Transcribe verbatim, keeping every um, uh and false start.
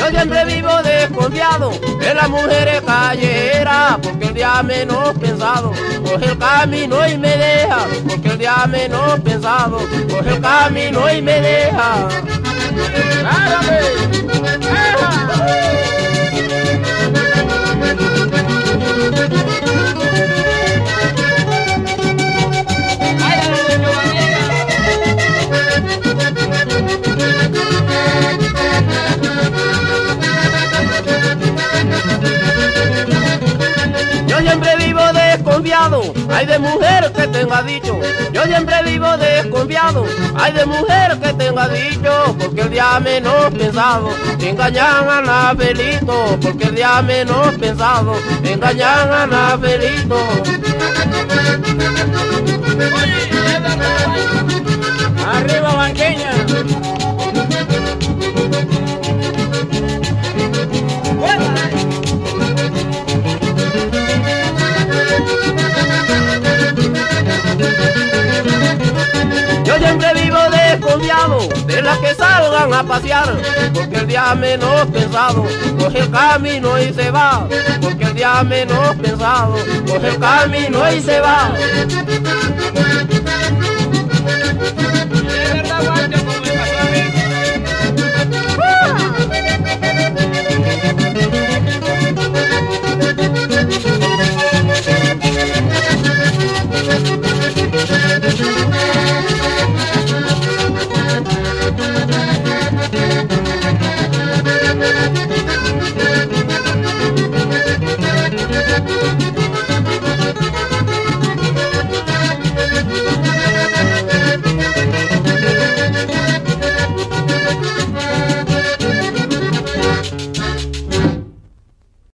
Yo siempre vivo desconfiado de las mujeres callejeras, porque el día menos pensado coge el camino y me deja, porque el día menos pensado coge el camino y me deja. Yo siempre vivo desconfiado, ay de mujer que tenga dicho. Yo siempre vivo desconfiado, ay de mujer que tenga dicho. Porque el día menos pensado engañan a Nafelito, porque el día menos pensado engañan a Nafelito. Arriba Banqueña. Yo siempre vivo desconfiado de las que salgan a pasear, porque el día menos pensado coge el camino y se va, porque el día menos pensado coge el camino y se va. Y de verdad, guacho, como